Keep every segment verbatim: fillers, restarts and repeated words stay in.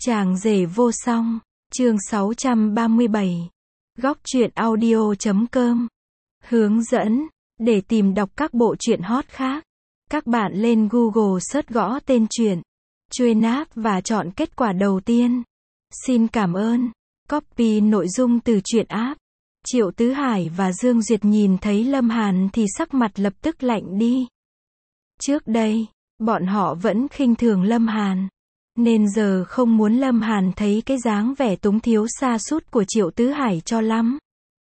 Chàng rể vô song, chương sáu trăm ba mươi bảy. Góc truyện audio chấm com. Hướng dẫn, để tìm đọc các bộ truyện hot khác, các bạn lên Google search gõ tên truyện, truy nạp và chọn kết quả đầu tiên. Xin cảm ơn. Copy nội dung từ truyện app. Triệu Tứ Hải và Dương Duyệt nhìn thấy Lâm Hàn thì sắc mặt lập tức lạnh đi. Trước đây, bọn họ vẫn khinh thường Lâm Hàn, nên giờ không muốn Lâm Hàn thấy cái dáng vẻ túng thiếu sa sút của Triệu Tứ Hải cho lắm.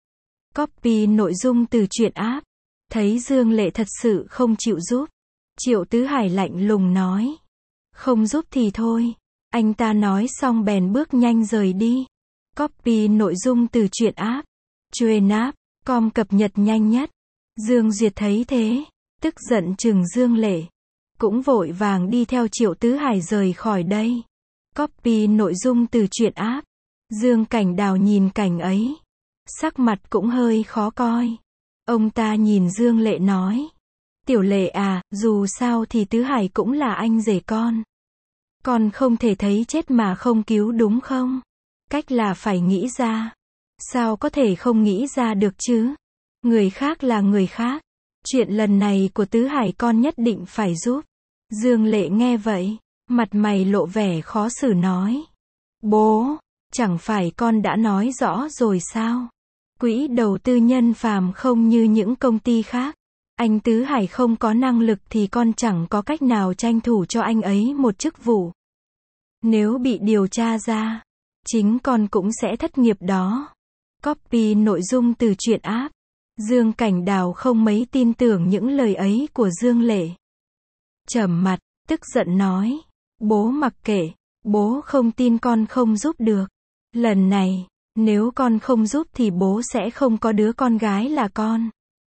Copy nội dung từ truyện app. Thấy Dương Lệ thật sự không chịu giúp, Triệu Tứ Hải lạnh lùng nói. Không giúp thì thôi. Anh ta nói xong bèn bước nhanh rời đi. Copy nội dung từ truyện app. Truy nạp, com cập nhật nhanh nhất. Dương Duyệt thấy thế, tức giận chừng Dương Lệ, cũng vội vàng đi theo Triệu Tứ Hải rời khỏi đây. Copy nội dung từ truyện app. Dương Cảnh Đào nhìn cảnh ấy, sắc mặt cũng hơi khó coi. Ông ta nhìn Dương Lệ nói. Tiểu Lệ à, dù sao thì Tứ Hải cũng là anh rể con. Con không thể thấy chết mà không cứu đúng không? Cách là phải nghĩ ra. Sao có thể không nghĩ ra được chứ? Người khác là người khác. Chuyện lần này của Tứ Hải con nhất định phải giúp. Dương Lệ nghe vậy, mặt mày lộ vẻ khó xử nói. Bố, chẳng phải con đã nói rõ rồi sao? Quỹ đầu tư Nhân Phàm không như những công ty khác. Anh Tứ Hải không có năng lực thì con chẳng có cách nào tranh thủ cho anh ấy một chức vụ. Nếu bị điều tra ra, chính con cũng sẽ thất nghiệp đó. Copy nội dung từ truyện app. Dương Cảnh Đào không mấy tin tưởng những lời ấy của Dương Lệ. Trầm mặt, tức giận nói. Bố mặc kệ, bố không tin con không giúp được. Lần này, nếu con không giúp thì bố sẽ không có đứa con gái là con.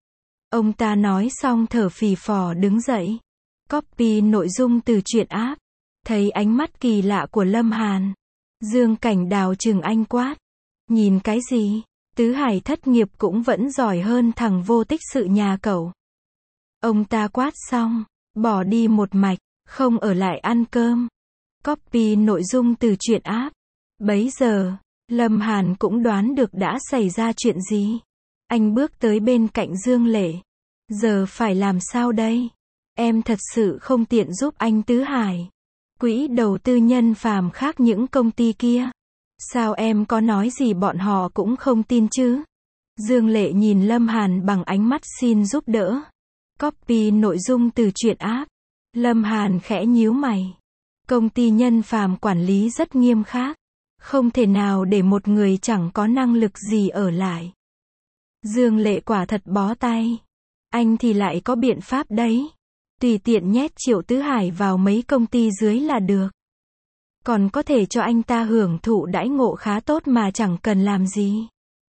Ông ta nói xong thở phì phò đứng dậy. Copy nội dung từ truyện app. Thấy ánh mắt kỳ lạ của Lâm Hàn, Dương Cảnh Đào trừng anh quát. Nhìn cái gì? Tứ Hải thất nghiệp cũng vẫn giỏi hơn thằng vô tích sự nhà cậu. Ông ta quát xong, bỏ đi một mạch, không ở lại ăn cơm. Copy nội dung từ truyện app. Bấy giờ, Lâm Hàn cũng đoán được đã xảy ra chuyện gì. Anh bước tới bên cạnh Dương Lệ. Giờ phải làm sao đây? Em thật sự không tiện giúp anh Tứ Hải. Quỹ đầu tư Nhân Phàm khác những công ty kia. Sao em có nói gì bọn họ cũng không tin chứ? Dương Lệ nhìn Lâm Hàn bằng ánh mắt xin giúp đỡ. Copy nội dung từ truyện app. Lâm Hàn khẽ nhíu mày. Công ty Nhân Phàm quản lý rất nghiêm khắc. Không thể nào để một người chẳng có năng lực gì ở lại. Dương Lệ quả thật bó tay. Anh thì lại có biện pháp đấy. Tùy tiện nhét Triệu Tứ Hải vào mấy công ty dưới là được. Còn có thể cho anh ta hưởng thụ đãi ngộ khá tốt mà chẳng cần làm gì.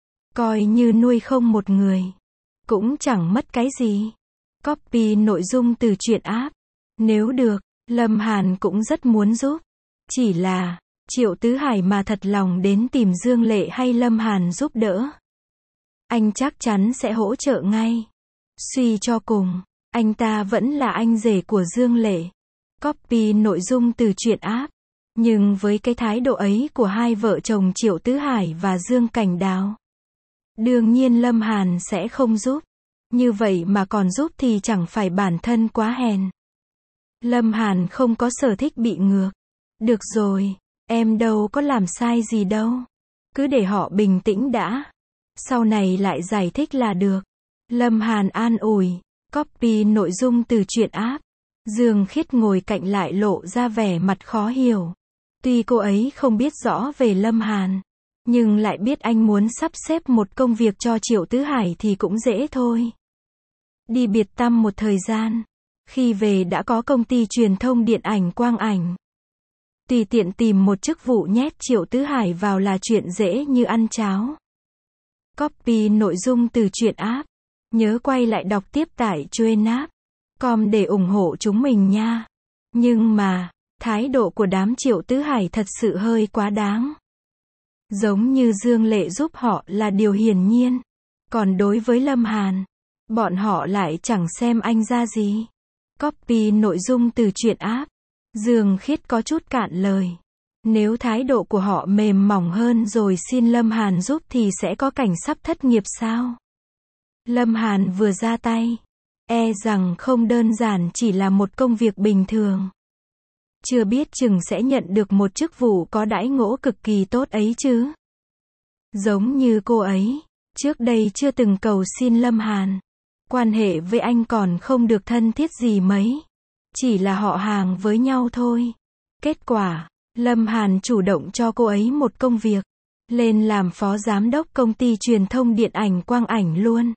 Coi như nuôi không một người. Cũng chẳng mất cái gì. Copy nội dung từ truyện app. Nếu được, Lâm Hàn cũng rất muốn giúp. Chỉ là, Triệu Tứ Hải mà thật lòng đến tìm Dương Lệ hay Lâm Hàn giúp đỡ, anh chắc chắn sẽ hỗ trợ ngay. Suy cho cùng, anh ta vẫn là anh rể của Dương Lệ. Copy nội dung từ truyện app. Nhưng với cái thái độ ấy của hai vợ chồng Triệu Tứ Hải và Dương Cảnh Đào, đương nhiên Lâm Hàn sẽ không giúp. Như vậy mà còn giúp thì chẳng phải bản thân quá hèn. Lâm Hàn không có sở thích bị ngược. Được rồi, em đâu có làm sai gì đâu. Cứ để họ bình tĩnh đã. Sau này lại giải thích là được. Lâm Hàn an ủi. Copy nội dung từ truyện app. Dương Khiết ngồi cạnh lại lộ ra vẻ mặt khó hiểu. Tuy cô ấy không biết rõ về Lâm Hàn, nhưng lại biết anh muốn sắp xếp một công việc cho Triệu Tứ Hải thì cũng dễ thôi. Đi biệt tăm một thời gian, khi về đã có công ty truyền thông điện ảnh Quang Ảnh. Tùy tiện tìm một chức vụ nhét Triệu Tứ Hải vào là chuyện dễ như ăn cháo. Copy nội dung từ truyện app. Nhớ quay lại đọc tiếp tại truy nạp chấm com để ủng hộ chúng mình nha. Nhưng mà, thái độ của đám Triệu Tứ Hải thật sự hơi quá đáng. Giống như Dương Lệ giúp họ là điều hiển nhiên. Còn đối với Lâm Hàn, bọn họ lại chẳng xem anh ra gì. Copy nội dung từ truyện app. Dương Khiết có chút cạn lời. Nếu thái độ của họ mềm mỏng hơn rồi xin Lâm Hàn giúp thì sẽ có cảnh sắp thất nghiệp sao? Lâm Hàn vừa ra tay, e rằng không đơn giản chỉ là một công việc bình thường. Chưa biết chừng sẽ nhận được một chức vụ có đãi ngộ cực kỳ tốt ấy chứ. Giống như cô ấy, trước đây chưa từng cầu xin Lâm Hàn. Quan hệ với anh còn không được thân thiết gì mấy. Chỉ là họ hàng với nhau thôi. Kết quả, Lâm Hàn chủ động cho cô ấy một công việc. Lên làm phó giám đốc công ty truyền thông điện ảnh quang ảnh luôn.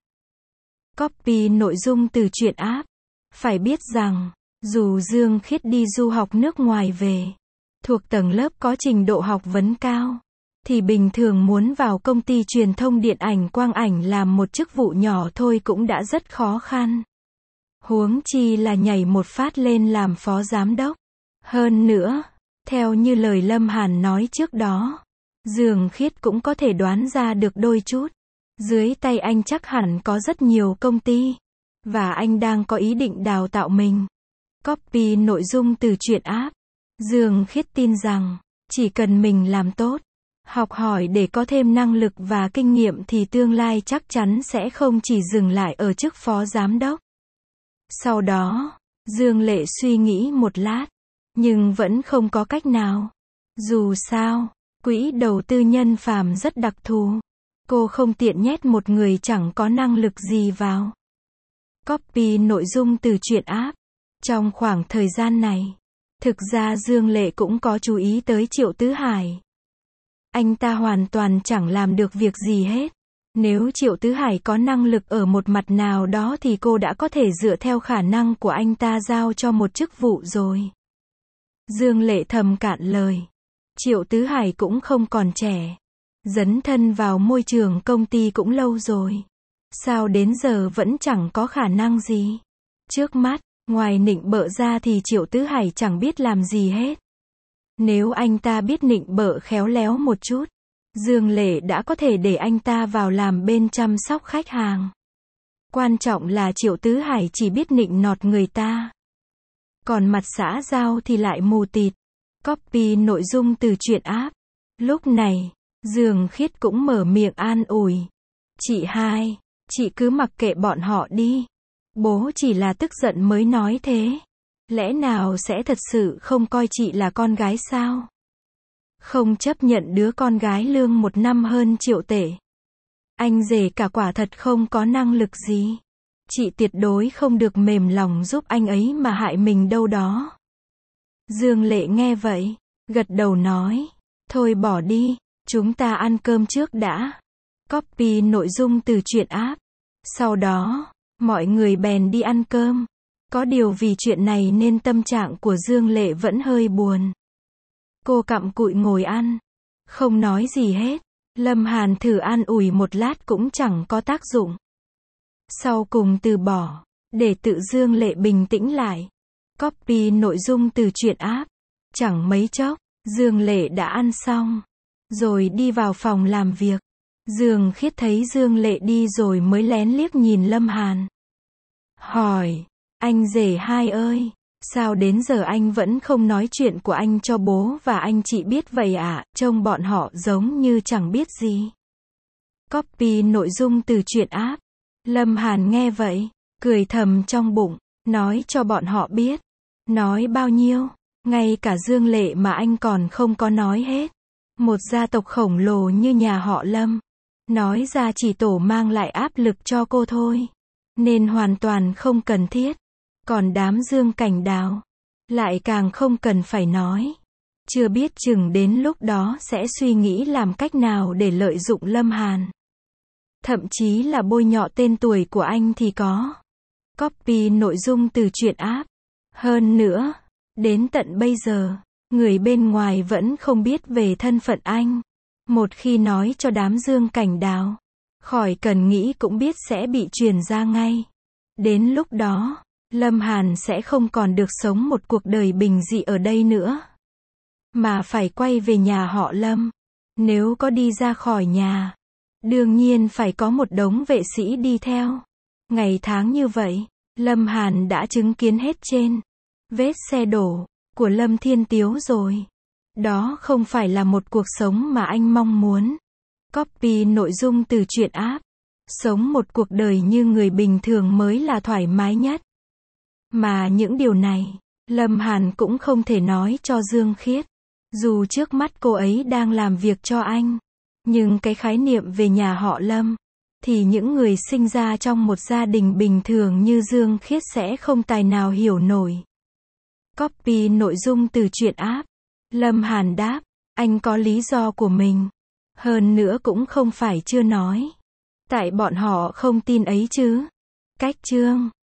Copy nội dung từ truyện app. Phải biết rằng, dù Dương Khiết đi du học nước ngoài về, thuộc tầng lớp có trình độ học vấn cao, thì bình thường muốn vào công ty truyền thông điện ảnh quang ảnh làm một chức vụ nhỏ thôi cũng đã rất khó khăn. Huống chi là nhảy một phát lên làm phó giám đốc. Hơn nữa, theo như lời Lâm Hàn nói trước đó, Dương Khiết cũng có thể đoán ra được đôi chút. Dưới tay anh chắc hẳn có rất nhiều công ty, và anh đang có ý định đào tạo mình. Copy nội dung từ truyện app. Dương Khiết tin rằng, chỉ cần mình làm tốt, học hỏi để có thêm năng lực và kinh nghiệm thì tương lai chắc chắn sẽ không chỉ dừng lại ở chức phó giám đốc. Sau đó, Dương Lệ suy nghĩ một lát, nhưng vẫn không có cách nào. Dù sao, quỹ đầu tư nhân phàm rất đặc thù. Cô không tiện nhét một người chẳng có năng lực gì vào. Copy nội dung từ truyện app. Trong khoảng thời gian này, thực ra Dương Lệ cũng có chú ý tới Triệu Tứ Hải. Anh ta hoàn toàn chẳng làm được việc gì hết. Nếu Triệu Tứ Hải có năng lực ở một mặt nào đó thì cô đã có thể dựa theo khả năng của anh ta giao cho một chức vụ rồi. Dương Lệ thầm cạn lời. Triệu Tứ Hải cũng không còn trẻ. Dấn thân vào môi trường công ty cũng lâu rồi. Sao đến giờ vẫn chẳng có khả năng gì? Trước mắt, ngoài nịnh bợ ra thì Triệu Tứ Hải chẳng biết làm gì hết. Nếu anh ta biết nịnh bợ khéo léo một chút, Dương Lệ đã có thể để anh ta vào làm bên chăm sóc khách hàng. Quan trọng là Triệu Tứ Hải chỉ biết nịnh nọt người ta. Còn mặt xã giao thì lại mù tịt. Copy nội dung từ truyện app. Lúc này, Dương Khiết cũng mở miệng an ủi. Chị hai, chị cứ mặc kệ bọn họ đi. Bố chỉ là tức giận mới nói thế. Lẽ nào sẽ thật sự không coi chị là con gái sao? Không chấp nhận đứa con gái lương một năm hơn triệu tệ. Anh rể cả quả thật không có năng lực gì. Chị tuyệt đối không được mềm lòng giúp anh ấy mà hại mình đâu đó. Dương Lệ nghe vậy, gật đầu nói. Thôi bỏ đi, chúng ta ăn cơm trước đã. Copy nội dung từ truyện app. Sau đó, mọi người bèn đi ăn cơm. Có điều vì chuyện này nên tâm trạng của Dương Lệ vẫn hơi buồn. Cô cặm cụi ngồi ăn, không nói gì hết. Lâm Hàn thử an ủi một lát cũng chẳng có tác dụng. Sau cùng từ bỏ, để tự Dương Lệ bình tĩnh lại. Copy nội dung từ truyện app. Chẳng mấy chốc, Dương Lệ đã ăn xong, rồi đi vào phòng làm việc. Dương Khiết thấy Dương Lệ đi rồi mới lén liếc nhìn Lâm Hàn. Hỏi, anh rể hai ơi, sao đến giờ anh vẫn không nói chuyện của anh cho bố và anh chị biết vậy ạ? Trông bọn họ giống như chẳng biết gì. Copy nội dung từ truyện app. Lâm Hàn nghe vậy, cười thầm trong bụng, nói cho bọn họ biết. Nói bao nhiêu, ngay cả Dương Lệ mà anh còn không có nói hết. Một gia tộc khổng lồ như nhà họ Lâm, nói ra chỉ tổ mang lại áp lực cho cô thôi. Nên hoàn toàn không cần thiết. Còn đám Dương Cảnh Đào, lại càng không cần phải nói. Chưa biết chừng đến lúc đó sẽ suy nghĩ làm cách nào để lợi dụng Lâm Hàn. Thậm chí là bôi nhọ tên tuổi của anh thì có. Copy nội dung từ truyện app. Hơn nữa, đến tận bây giờ, người bên ngoài vẫn không biết về thân phận anh. Một khi nói cho đám Dương Cảnh Đào, khỏi cần nghĩ cũng biết sẽ bị truyền ra ngay. Đến lúc đó, Lâm Hàn sẽ không còn được sống một cuộc đời bình dị ở đây nữa, mà phải quay về nhà họ Lâm. Nếu có đi ra khỏi nhà, đương nhiên phải có một đống vệ sĩ đi theo. Ngày tháng như vậy, Lâm Hàn đã chứng kiến hết trên vết xe đổ của Lâm Thiên Tiếu rồi. Đó không phải là một cuộc sống mà anh mong muốn. Copy nội dung từ truyện app. Sống một cuộc đời như người bình thường mới là thoải mái nhất. Mà những điều này, Lâm Hàn cũng không thể nói cho Dương Khiết. Dù trước mắt cô ấy đang làm việc cho anh, nhưng cái khái niệm về nhà họ Lâm, thì những người sinh ra trong một gia đình bình thường như Dương Khiết sẽ không tài nào hiểu nổi. Copy nội dung từ truyện app. Lâm Hàn đáp, anh có lý do của mình. Hơn nữa cũng không phải chưa nói. Tại bọn họ không tin ấy chứ. Cách chương